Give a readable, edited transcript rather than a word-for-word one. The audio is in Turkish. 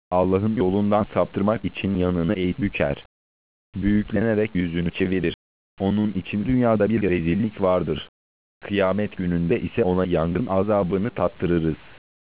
Allah'ın yolundan saptırmak için yanını eğip büker. Büyüklenerek yüzünü çevirir. Onun için dünyada bir rezillik vardır. Kıyamet gününde ise ona yangın azabını tattırırız.